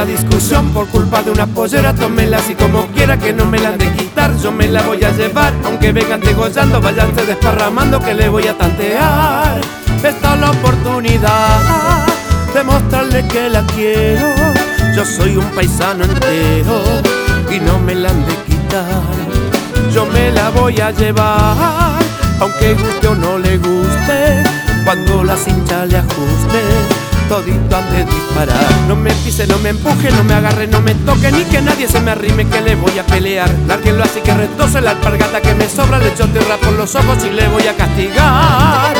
la discusión por culpa de una pollera. Tómela así como quiera, que no me la han de quitar. Yo me la voy a llevar, aunque vengan degollando, váyanse desparramando que le voy a tantear. Esta es la oportunidad de mostrarle que la quiero. Yo soy un paisano entero y no me la han de quitar. Yo me la voy a llevar, aunque guste o no le guste. Cuando la cincha le ajuste, todito han de disparar. No me pise, no me empuje, no me agarre, no me toque, ni que nadie se me arrime, que le voy a pelear. Lárguenlo así que retose la alpargata que me sobra, le echo tierra por los ojos y le voy a castigar.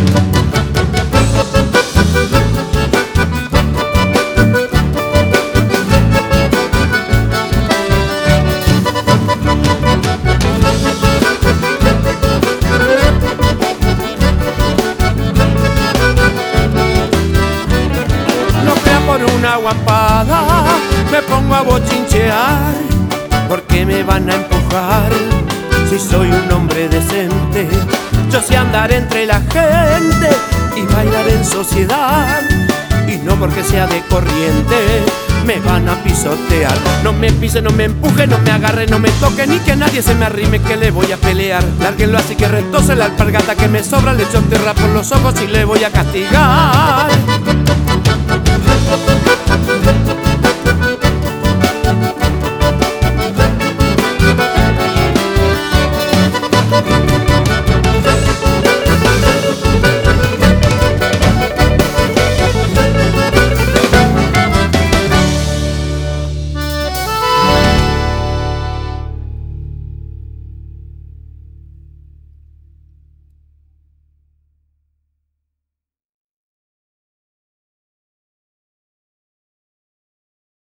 Una guampada me pongo a bochinchear, porque me van a empujar si soy un hombre decente. Yo sé andar entre la gente y bailar en sociedad, y no porque sea de corriente me van a pisotear. No me pise, no me empuje, no me agarre, no me toque, ni que nadie se me arrime, que le voy a pelear. Lárguenlo así que retose la alpargata que me sobra, le echo tierra por los ojos y le voy a castigar.